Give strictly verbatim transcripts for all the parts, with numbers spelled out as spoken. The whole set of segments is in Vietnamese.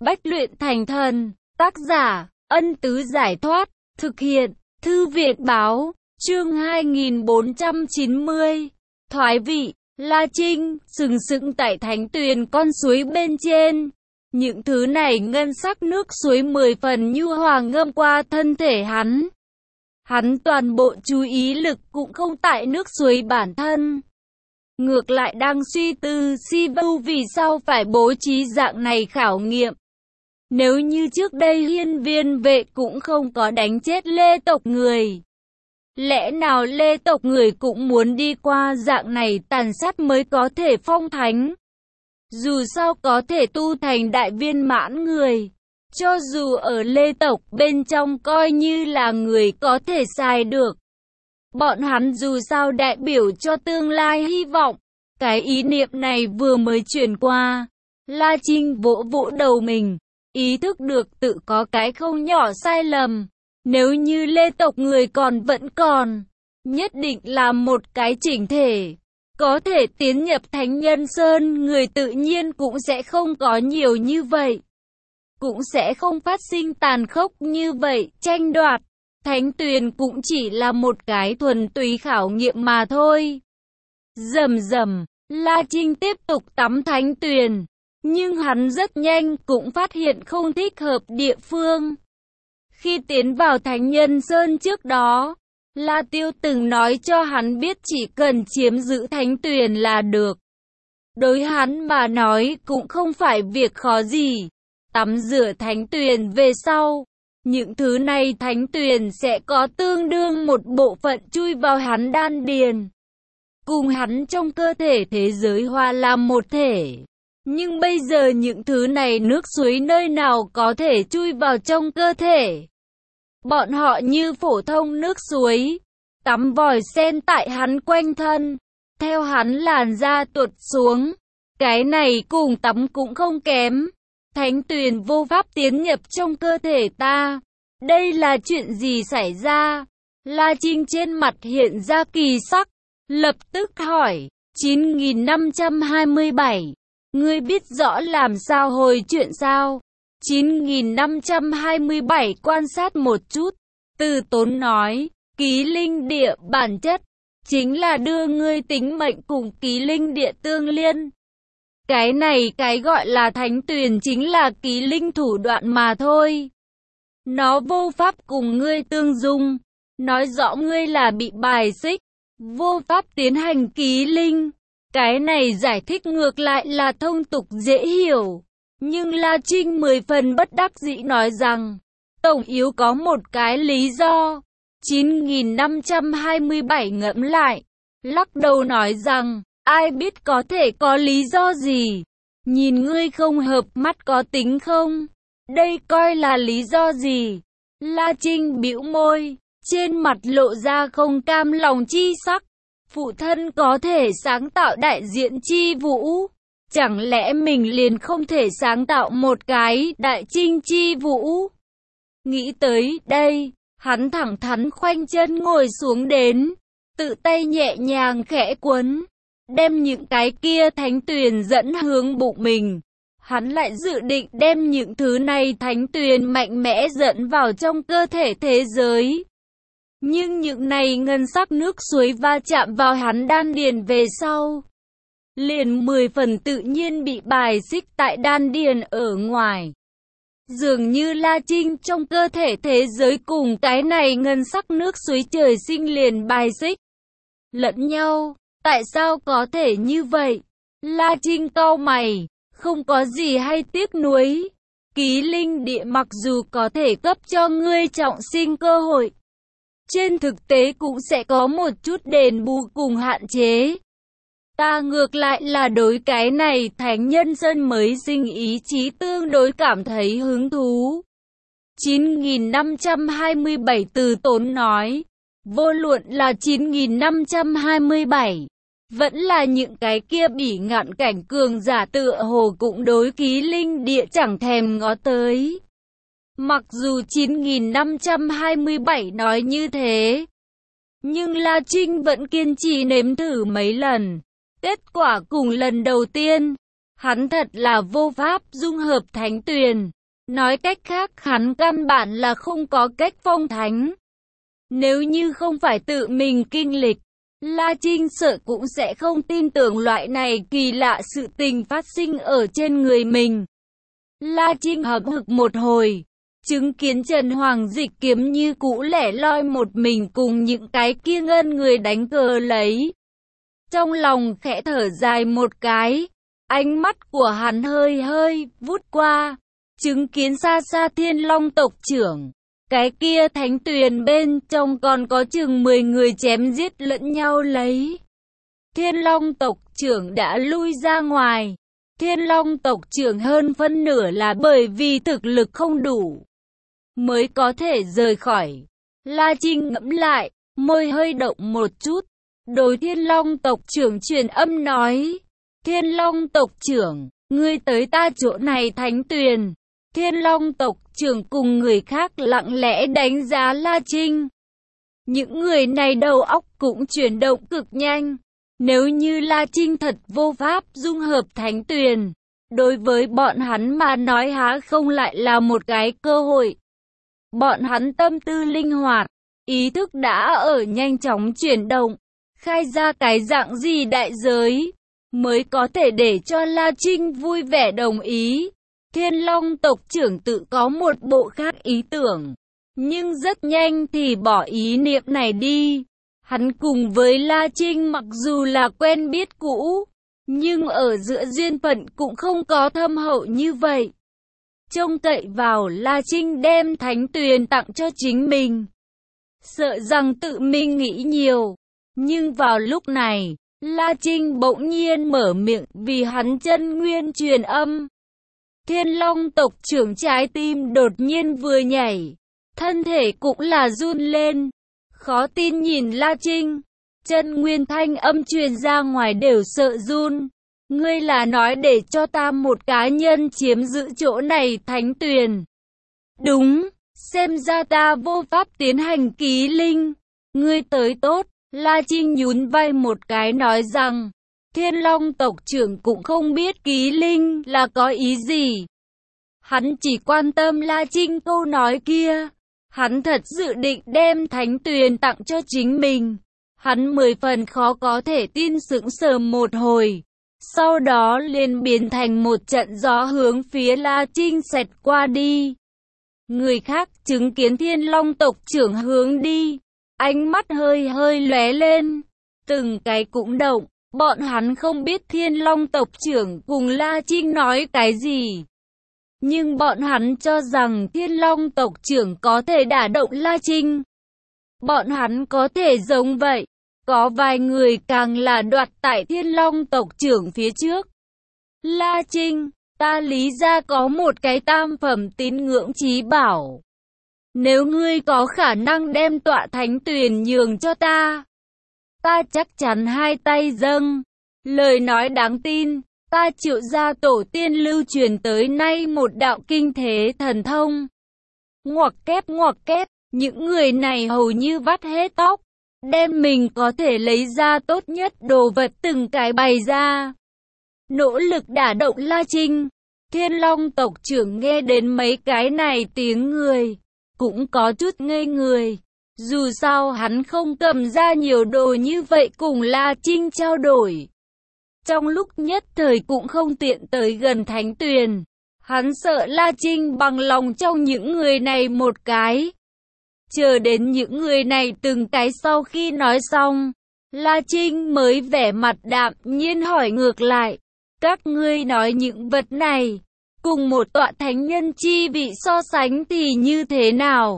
Bách luyện thành thần, tác giả, Ân Tứ Giải Thoát, thực hiện, Thư viện Báo, chương hai nghìn bốn trăm chín mươi, thoái vị, La Trinh, sừng sững tại thánh tuyền con suối bên trên. Những thứ này ngân sắc nước suối mười phần nhu hòa ngâm qua thân thể hắn. Hắn toàn bộ chú ý lực cũng không tại nước suối bản thân. Ngược lại đang suy tư si vu vì sao phải bố trí dạng này khảo nghiệm. Nếu như trước đây hiên viên vệ cũng không có đánh chết Lê tộc người. Lẽ nào Lê tộc người cũng muốn đi qua dạng này tàn sát mới có thể phong thánh? Dù sao có thể tu thành đại viên mãn người. Cho dù ở Lê tộc bên trong coi như là người có thể xài được. Bọn hắn dù sao đại biểu cho tương lai hy vọng. Cái ý niệm này vừa mới chuyển qua. La Trinh vỗ vỗ đầu mình. Ý thức được tự có cái không nhỏ sai lầm. Nếu như Lê tộc người còn vẫn còn. Nhất định là một cái chỉnh thể. Có thể tiến nhập Thánh Nhân Sơn người tự nhiên cũng sẽ không có nhiều như vậy. Cũng sẽ không phát sinh tàn khốc như vậy, tranh đoạt. Thánh tuyền cũng chỉ là một cái thuần túy khảo nghiệm mà thôi. Rầm rầm, La Trinh tiếp tục tắm thánh tuyền. Nhưng hắn rất nhanh cũng phát hiện không thích hợp địa phương. Khi tiến vào Thánh Nhân Sơn trước đó, La Tiêu từng nói cho hắn biết chỉ cần chiếm giữ thánh tuyền là được. Đối hắn mà nói cũng không phải việc khó gì. Tắm rửa thánh tuyền về sau, những thứ này thánh tuyền sẽ có tương đương một bộ phận chui vào hắn đan điền. Cùng hắn trong cơ thể thế giới hòa làm một thể. Nhưng bây giờ những thứ này nước suối nơi nào có thể chui vào trong cơ thể. Bọn họ như phổ thông nước suối, tắm vòi sen tại hắn quanh thân, theo hắn làn da tuột xuống. Cái này cùng tắm cũng không kém. Thánh tuyền vô pháp tiến nhập trong cơ thể ta. Đây là chuyện gì xảy ra? La Trinh trên mặt hiện ra kỳ sắc, lập tức hỏi. chín nghìn năm trăm hai mươi bảy. Ngươi biết rõ làm sao hồi chuyện sao? chín nghìn năm trăm hai mươi bảy quan sát một chút. Từ Tốn nói, ký linh địa bản chất chính là đưa ngươi tính mệnh cùng ký linh địa tương liên. Cái này cái gọi là thánh tuyền chính là ký linh thủ đoạn mà thôi. Nó vô pháp cùng ngươi tương dung. Nói rõ ngươi là bị bài xích, vô pháp tiến hành ký linh. Cái này giải thích ngược lại là thông tục dễ hiểu. Nhưng La Trinh mười phần bất đắc dĩ nói rằng, tổng yếu có một cái lý do. chín nghìn năm trăm hai mươi bảy ngẫm lại, lắc đầu nói rằng, ai biết có thể có lý do gì. Nhìn ngươi không hợp mắt có tính không? Đây coi là lý do gì? La Trinh bĩu môi, trên mặt lộ ra không cam lòng chi sắc. Phụ thân có thể sáng tạo đại diện chi vũ. Chẳng lẽ mình liền không thể sáng tạo một cái đại trinh chi vũ? Nghĩ tới đây, hắn thẳng thắn khoanh chân ngồi xuống đến. Tự tay nhẹ nhàng khẽ quấn. Đem những cái kia thánh tuyền dẫn hướng bụng mình. Hắn lại dự định đem những thứ này thánh tuyền mạnh mẽ dẫn vào trong cơ thể thế giới. Nhưng những này ngân sắc nước suối va chạm vào hắn đan điền về sau. Liền mười phần tự nhiên bị bài xích tại đan điền ở ngoài. Dường như La Trinh trong cơ thể thế giới cùng cái này ngân sắc nước suối trời sinh liền bài xích lẫn nhau. Tại sao có thể như vậy? La Trinh cau mày, không có gì hay tiếc nuối. Ký linh địa mặc dù có thể cấp cho ngươi trọng sinh cơ hội, trên thực tế cũng sẽ có một chút đền bù cùng hạn chế. Ta ngược lại là đối cái này Thánh Nhân Sơn mới sinh ý chí tương đối cảm thấy hứng thú. chín nghìn năm trăm hai mươi bảy Từ Tốn nói, vô luận là chín nghìn năm trăm hai mươi bảy, vẫn là những cái kia bỉ ngạn cảnh cường giả tựa hồ cũng đối ký linh địa chẳng thèm ngó tới. Mặc dù chín nghìn năm trăm hai mươi bảy nói như thế, nhưng La Trinh vẫn kiên trì nếm thử mấy lần. Kết quả cùng lần đầu tiên, Hắn thật là vô pháp dung hợp thánh tuyền. Nói cách khác, hắn căn bản là không có cách phong thánh. Nếu như không phải tự mình kinh lịch, La Trinh sợ cũng sẽ không tin tưởng loại này kỳ lạ sự tình phát sinh ở trên người mình. La Trinh hậm hực một hồi, chứng kiến Trần Hoàng Dịch Kiếm như cũ lẻ loi một mình cùng những cái kia ngân người đánh cờ lấy. Trong lòng khẽ thở dài một cái, ánh mắt của hắn hơi hơi vút qua, chứng kiến xa xa Thiên Long tộc trưởng. Cái kia thánh tuyền bên trong còn có chừng mười người chém giết lẫn nhau lấy. Thiên Long tộc trưởng đã lui ra ngoài. Thiên Long tộc trưởng hơn phân nửa là bởi vì thực lực không đủ, mới có thể rời khỏi. La Trinh ngẫm lại, môi hơi động một chút. Đối Thiên Long tộc trưởng truyền âm nói. Thiên Long tộc trưởng, ngươi tới ta chỗ này thánh tuyền. Thiên Long tộc trưởng cùng người khác lặng lẽ đánh giá La Trinh. Những người này đầu óc cũng chuyển động cực nhanh. Nếu như La Trinh thật vô pháp dung hợp thánh tuyền, đối với bọn hắn mà nói há không lại là một cái cơ hội. Bọn hắn tâm tư linh hoạt, ý thức đã ở nhanh chóng chuyển động, khai ra cái dạng gì đại giới, mới có thể để cho La Trinh vui vẻ đồng ý. Thiên Long tộc trưởng tự có một bộ khác ý tưởng, nhưng rất nhanh thì bỏ ý niệm này đi. Hắn cùng với La Trinh mặc dù là quen biết cũ, nhưng ở giữa duyên phận cũng không có thâm hậu như vậy. Trông cậy vào La Trinh đem thánh tuyền tặng cho chính mình, sợ rằng tự mình nghĩ nhiều. Nhưng vào lúc này, La Trinh bỗng nhiên mở miệng vì hắn chân nguyên truyền âm. Thiên Long tộc trưởng trái tim đột nhiên vừa nhảy, thân thể cũng là run lên, khó tin nhìn La Trinh. Chân nguyên thanh âm truyền ra ngoài đều sợ run. Ngươi là nói để cho ta một cá nhân chiếm giữ chỗ này thánh tuyền? Đúng, xem ra ta vô pháp tiến hành ký linh. Ngươi tới tốt. La Trinh nhún vai một cái nói rằng, Thiên Long tộc trưởng cũng không biết ký linh là có ý gì. Hắn chỉ quan tâm La Trinh câu nói kia. Hắn thật dự định đem thánh tuyền tặng cho chính mình. Hắn mười phần khó có thể tin sững sờ một hồi. Sau đó liền biến thành một trận gió hướng phía La Trinh xẹt qua đi. Người khác chứng kiến Thiên Long tộc trưởng hướng đi, ánh mắt hơi hơi lóe lên, từng cái cũng động. Bọn hắn không biết Thiên Long tộc trưởng cùng La Trinh nói cái gì, nhưng bọn hắn cho rằng Thiên Long tộc trưởng có thể đả động La Trinh. Bọn hắn có thể giống vậy. Có vài người càng là đoạt tại Thiên Long tộc trưởng phía trước. La Trinh, ta lý ra có một cái tam phẩm tín ngưỡng chí bảo. Nếu ngươi có khả năng đem tọa thánh tuyền nhường cho ta, ta chắc chắn hai tay dâng. Lời nói đáng tin, ta Triệu gia tổ tiên lưu truyền tới nay một đạo kinh thế thần thông. Ngoặc kép ngoặc kép, những người này hầu như vắt hết tóc, đem mình có thể lấy ra tốt nhất đồ vật từng cái bày ra. Nỗ lực đả động La Trinh. Thiên Long tộc trưởng nghe đến mấy cái này tiếng người, cũng có chút ngây người. Dù sao hắn không cầm ra nhiều đồ như vậy cùng La Trinh trao đổi. Trong lúc nhất thời cũng không tiện tới gần thánh tuyền. Hắn sợ La Trinh bằng lòng trong những người này một cái. Chờ đến những người này từng cái sau khi nói xong, La Trinh mới vẻ mặt đạm nhiên hỏi ngược lại. Các ngươi nói những vật này, cùng một tọa thánh nhân chi vị so sánh thì như thế nào?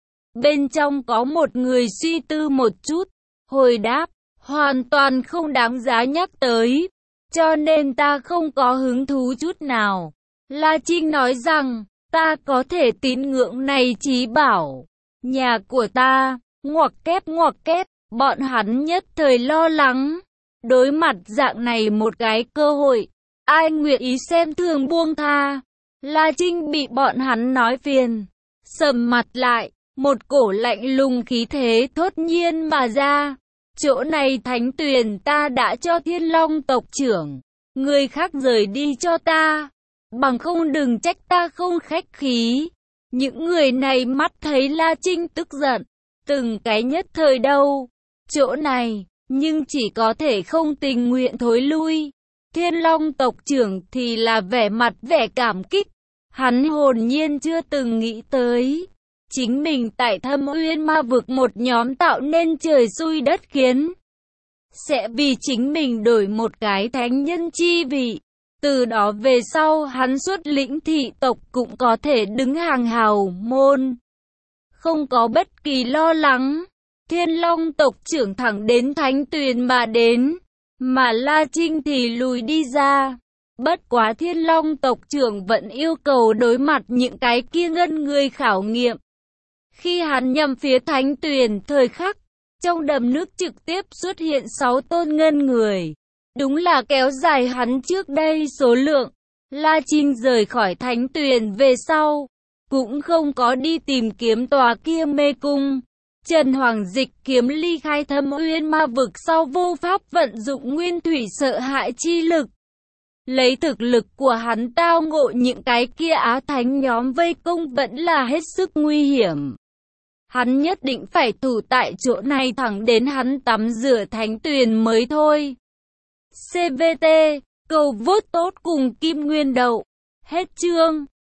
Bên trong có một người suy tư một chút, hồi đáp, hoàn toàn không đáng giá nhắc tới, cho nên ta không có hứng thú chút nào. La Trinh nói rằng, ta có thể tín ngưỡng này chí bảo. Nhà của ta, ngoặc kép ngoặc kép, bọn hắn nhất thời lo lắng. Đối mặt dạng này một cái cơ hội, ai nguyện ý xem thường buông tha. La Trinh bị bọn hắn nói phiền, sầm mặt lại, một cổ lạnh lùng khí thế thốt nhiên mà ra. Chỗ này thánh tuyền ta đã cho Thiên Long tộc trưởng, người khác rời đi cho ta, bằng không đừng trách ta không khách khí. Những người này mắt thấy La Trinh tức giận, từng cái nhất thời đâu, chỗ này, nhưng chỉ có thể không tình nguyện thối lui. Thiên Long tộc trưởng thì là vẻ mặt vẻ cảm kích, hắn hồn nhiên chưa từng nghĩ tới. Chính mình tại Thâm Uyên Ma vực một nhóm tạo nên trời xui đất khiến, sẽ vì chính mình đổi một cái thánh nhân chi vị. Từ đó về sau hắn xuất lĩnh thị tộc cũng có thể đứng hàng hào môn, không có bất kỳ lo lắng. Thiên Long tộc trưởng thẳng đến Thánh Tuyền mà đến, mà La Trinh thì lùi đi ra. Bất quá Thiên Long tộc trưởng vẫn yêu cầu đối mặt những cái kia ngân người khảo nghiệm. Khi hắn nhằm phía Thánh Tuyền thời khắc, trong đầm nước trực tiếp xuất hiện sáu tôn ngân người. Đúng là kéo dài hắn trước đây số lượng. La Trinh rời khỏi Thánh Tuyền về sau, cũng không có đi tìm kiếm tòa kia mê cung. Trần Hoàng Dịch kiếm ly khai Thâm Uyên Ma vực sau vô pháp vận dụng nguyên thủy sợ hại chi lực. Lấy thực lực của hắn tao ngộ những cái kia Á Thánh nhóm vây công vẫn là hết sức nguy hiểm. Hắn nhất định phải thủ tại chỗ này thẳng đến hắn tắm rửa Thánh Tuyền mới thôi. xê vê tê, cầu vote tốt cùng Kim Nguyên Đậu. Hết chương.